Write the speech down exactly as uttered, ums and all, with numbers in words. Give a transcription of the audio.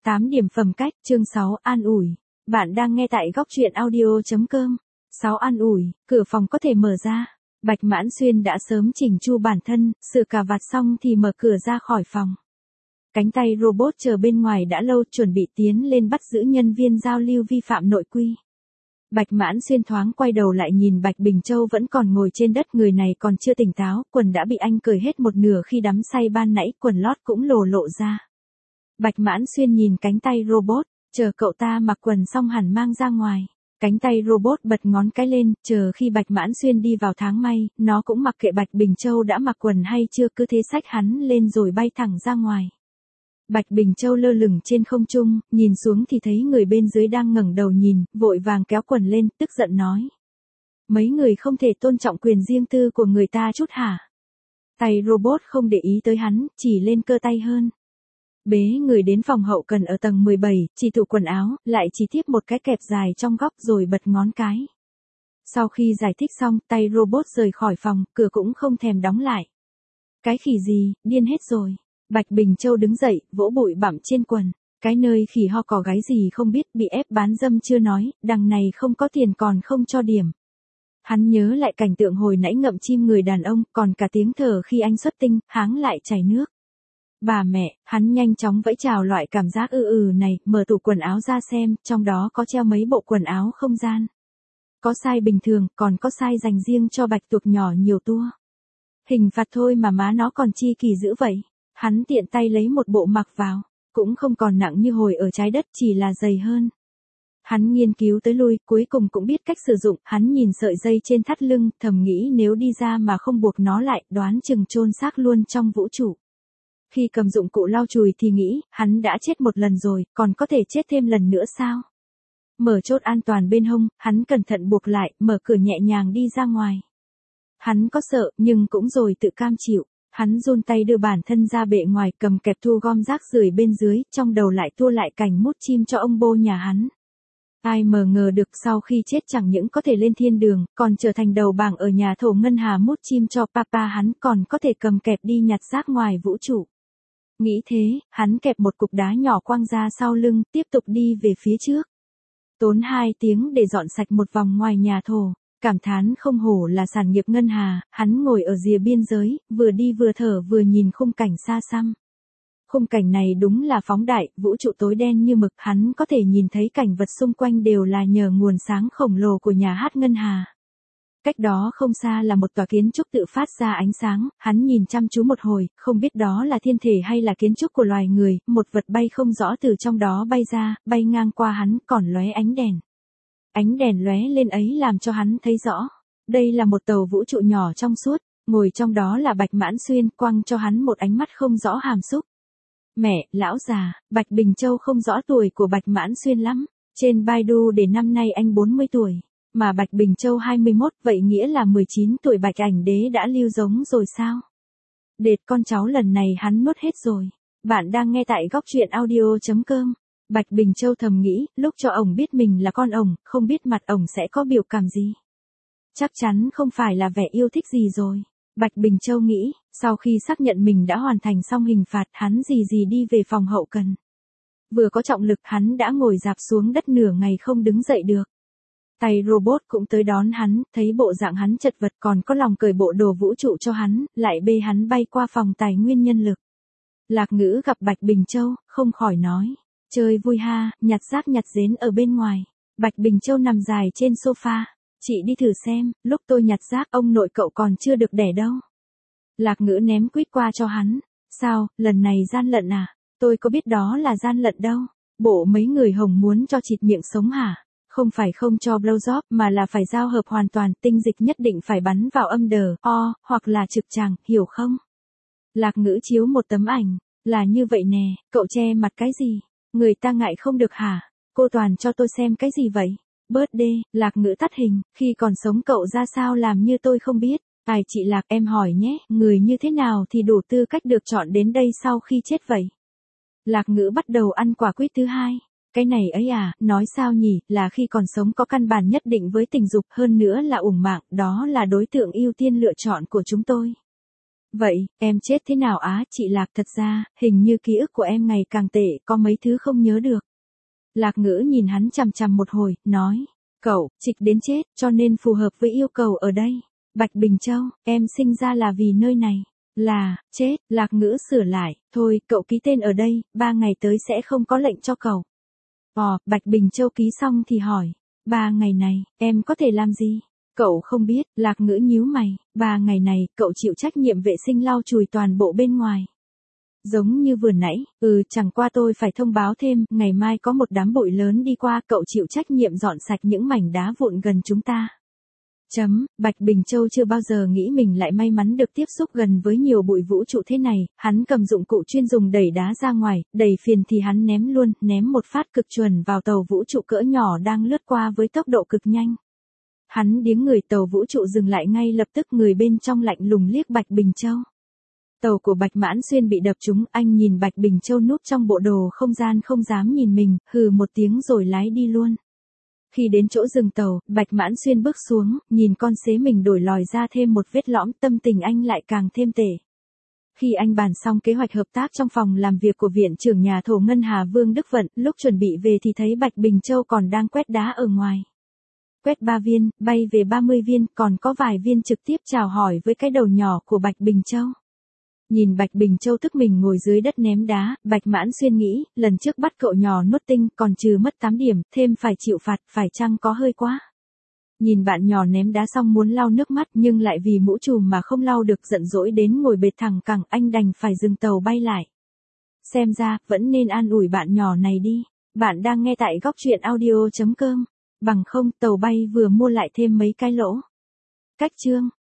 tám điểm phẩm cách, chương sáu, an ủi. Bạn đang nghe tại góc truyện audio.com. sáu An ủi, cửa phòng có thể mở ra. Bạch Mãn Xuyên đã sớm chỉnh chu bản thân, sửa cà vạt xong thì mở cửa ra khỏi phòng. Cánh tay robot chờ bên ngoài đã lâu, chuẩn bị tiến lên bắt giữ nhân viên giao lưu vi phạm nội quy. Bạch Mãn Xuyên thoáng quay đầu lại nhìn Bạch Bình Châu vẫn còn ngồi trên đất, người này còn chưa tỉnh táo, quần đã bị anh cởi hết một nửa khi đắm say ban nãy, quần lót cũng lồ lộ ra. Bạch Mãn Xuyên nhìn cánh tay robot, chờ cậu ta mặc quần xong hẳn mang ra ngoài. Cánh tay robot bật ngón cái lên, chờ khi Bạch Mãn Xuyên đi vào tháng may, nó cũng mặc kệ Bạch Bình Châu đã mặc quần hay chưa, cứ thế xách hắn lên rồi bay thẳng ra ngoài. Bạch Bình Châu lơ lửng trên không trung, nhìn xuống thì thấy người bên dưới đang ngẩng đầu nhìn, vội vàng kéo quần lên, tức giận nói. Mấy người không thể tôn trọng quyền riêng tư của người ta chút hả? Tay robot không để ý tới hắn, chỉ lên cơ tay hơn. Bế người đến phòng hậu cần ở tầng mười bảy, chỉ tủ quần áo, lại chỉ tiếp một cái kẹp dài trong góc rồi bật ngón cái. Sau khi giải thích xong, tay robot rời khỏi phòng, cửa cũng không thèm đóng lại. Cái khỉ gì, điên hết rồi. Bạch Bình Châu đứng dậy, vỗ bụi bặm trên quần. Cái nơi khỉ ho cò gái gì không biết, bị ép bán dâm chưa nói, đằng này không có tiền còn không cho điểm. Hắn nhớ lại cảnh tượng hồi nãy ngậm chim người đàn ông, còn cả tiếng thở khi anh xuất tinh, háng lại chảy nước. Bà mẹ, hắn nhanh chóng vẫy chào loại cảm giác ư ừ này, mở tủ quần áo ra xem, trong đó có treo mấy bộ quần áo không gian. Có size bình thường, còn có size dành riêng cho bạch tuộc nhỏ nhiều tua. Hình phạt thôi mà má nó còn chi kỳ dữ vậy. Hắn tiện tay lấy một bộ mặc vào, cũng không còn nặng như hồi ở trái đất, chỉ là dày hơn. Hắn nghiên cứu tới lui, cuối cùng cũng biết cách sử dụng, hắn nhìn sợi dây trên thắt lưng, thầm nghĩ nếu đi ra mà không buộc nó lại, đoán chừng chôn xác luôn trong vũ trụ. Khi cầm dụng cụ lau chùi thì nghĩ, hắn đã chết một lần rồi, còn có thể chết thêm lần nữa sao? Mở chốt an toàn bên hông, hắn cẩn thận buộc lại, mở cửa nhẹ nhàng đi ra ngoài. Hắn có sợ, nhưng cũng rồi tự cam chịu. Hắn run tay đưa bản thân ra bệ ngoài, cầm kẹp thu gom rác rưởi bên dưới, trong đầu lại tua lại cảnh mút chim cho ông bô nhà hắn. Ai mờ ngờ được sau khi chết chẳng những có thể lên thiên đường, còn trở thành đầu bảng ở nhà thổ ngân hà mút chim cho papa hắn, còn có thể cầm kẹp đi nhặt rác ngoài vũ trụ. Nghĩ thế, hắn kẹp một cục đá nhỏ quăng ra sau lưng, tiếp tục đi về phía trước. Tốn hai tiếng để dọn sạch một vòng ngoài nhà thổ. Cảm thán không hổ là sản nghiệp ngân hà, hắn ngồi ở rìa biên giới, vừa đi vừa thở vừa nhìn khung cảnh xa xăm. Khung cảnh này đúng là phóng đại, vũ trụ tối đen như mực, hắn có thể nhìn thấy cảnh vật xung quanh đều là nhờ nguồn sáng khổng lồ của nhà hát ngân hà. Cách đó không xa là một tòa kiến trúc tự phát ra ánh sáng, hắn nhìn chăm chú một hồi, không biết đó là thiên thể hay là kiến trúc của loài người, một vật bay không rõ từ trong đó bay ra, bay ngang qua hắn, còn lóe ánh đèn. Ánh đèn lóe lên ấy làm cho hắn thấy rõ. Đây là một tàu vũ trụ nhỏ trong suốt, ngồi trong đó là Bạch Mãn Xuyên, quăng cho hắn một ánh mắt không rõ hàm xúc. Mẹ, lão già, Bạch Bình Châu không rõ tuổi của Bạch Mãn Xuyên lắm. Trên Baidu để năm nay anh bốn mươi tuổi, mà Bạch Bình Châu hai mươi mốt, vậy nghĩa là mười chín tuổi Bạch Ảnh Đế đã lưu giống rồi sao? Đệt con cháu lần này hắn nuốt hết rồi. Bạn đang nghe tại góc truyện audio.com. Bạch Bình Châu thầm nghĩ, lúc cho ổng biết mình là con ổng, không biết mặt ổng sẽ có biểu cảm gì. Chắc chắn không phải là vẻ yêu thích gì rồi. Bạch Bình Châu nghĩ, sau khi xác nhận mình đã hoàn thành xong hình phạt, hắn gì gì đi về phòng hậu cần. Vừa có trọng lực hắn đã ngồi dạp xuống đất nửa ngày không đứng dậy được. Tay robot cũng tới đón hắn, thấy bộ dạng hắn chật vật còn có lòng cởi bộ đồ vũ trụ cho hắn, lại bê hắn bay qua phòng tài nguyên nhân lực. Lạc Ngữ gặp Bạch Bình Châu, không khỏi nói. Chơi vui ha, nhặt rác nhặt rến ở bên ngoài. Bạch Bình Châu nằm dài trên sofa. Chị đi thử xem, lúc tôi nhặt rác ông nội cậu còn chưa được đẻ đâu. Lạc Ngữ ném quýt qua cho hắn. Sao, lần này gian lận à? Tôi có biết đó là gian lận đâu. Bộ mấy người hồng muốn cho chịt miệng sống hả? Không phải không cho blowjob mà là phải giao hợp hoàn toàn, tinh dịch nhất định phải bắn vào âm đờ, o, hoặc là trực tràng, hiểu không? Lạc Ngữ chiếu một tấm ảnh. Là như vậy nè, cậu che mặt cái gì? Người ta ngại không được hả? Cô Toàn cho tôi xem cái gì vậy? Bớt đê, Lạc Ngữ tắt hình, khi còn sống cậu ra sao làm như tôi không biết. Tài chị Lạc em hỏi nhé, người như thế nào thì đủ tư cách được chọn đến đây sau khi chết vậy? Lạc Ngữ bắt đầu ăn quả quýt thứ hai. Cái này ấy à, nói sao nhỉ, là khi còn sống có căn bản nhất định với tình dục, hơn nữa là ủng mạng, đó là đối tượng ưu tiên lựa chọn của chúng tôi. Vậy, em chết thế nào á chị Lạc? Thật ra, hình như ký ức của em ngày càng tệ, có mấy thứ không nhớ được. Lạc Ngữ nhìn hắn chằm chằm một hồi, nói. Cậu, trịch đến chết, cho nên phù hợp với yêu cầu ở đây. Bạch Bình Châu, em sinh ra là vì nơi này. Là, chết, Lạc Ngữ sửa lại. Thôi, cậu ký tên ở đây, ba ngày tới sẽ không có lệnh cho cậu. Ồ, Bạch Bình Châu ký xong thì hỏi. Ba ngày này, em có thể làm gì? Cậu không biết, Lạc Ngữ nhíu mày. Ba ngày này, cậu chịu trách nhiệm vệ sinh lau chùi toàn bộ bên ngoài. Giống như vừa nãy, ừ chẳng qua tôi phải thông báo thêm, ngày mai có một đám bụi lớn đi qua, cậu chịu trách nhiệm dọn sạch những mảnh đá vụn gần chúng ta. Chấm, Bạch Bình Châu chưa bao giờ nghĩ mình lại may mắn được tiếp xúc gần với nhiều bụi vũ trụ thế này, hắn cầm dụng cụ chuyên dùng đẩy đá ra ngoài, đẩy phiền thì hắn ném luôn, ném một phát cực chuẩn vào tàu vũ trụ cỡ nhỏ đang lướt qua với tốc độ cực nhanh. Hắn điếng người, tàu vũ trụ dừng lại ngay lập tức, người bên trong lạnh lùng liếc Bạch Bình Châu. Tàu của Bạch Mãn Xuyên bị đập trúng, anh nhìn Bạch Bình Châu núp trong bộ đồ không gian không dám nhìn mình, hừ một tiếng rồi lái đi luôn. Khi đến chỗ dừng tàu, Bạch Mãn Xuyên bước xuống, nhìn con xế mình đổi lòi ra thêm một vết lõm, tâm tình anh lại càng thêm tệ. Khi anh bàn xong kế hoạch hợp tác trong phòng làm việc của Viện trưởng nhà thổ Ngân Hà Vương Đức Vận, lúc chuẩn bị về thì thấy Bạch Bình Châu còn đang quét đá ở ngoài. Quét ba viên, bay về ba mươi viên, còn có vài viên trực tiếp chào hỏi với cái đầu nhỏ của Bạch Bình Châu. Nhìn Bạch Bình Châu tức mình ngồi dưới đất ném đá, Bạch Mãn Xuyên nghĩ, lần trước bắt cậu nhỏ nuốt tinh, còn trừ mất tám điểm, thêm phải chịu phạt, phải chăng có hơi quá. Nhìn bạn nhỏ ném đá xong muốn lau nước mắt nhưng lại vì mũ trùm mà không lau được, giận dỗi đến ngồi bệt thẳng cẳng, anh đành phải dừng tàu bay lại. Xem ra, vẫn nên an ủi bạn nhỏ này đi. Bạn đang nghe tại góc truyện audio chấm com. Bằng không, tàu bay vừa mua lại thêm mấy cái lỗ. Cách chương.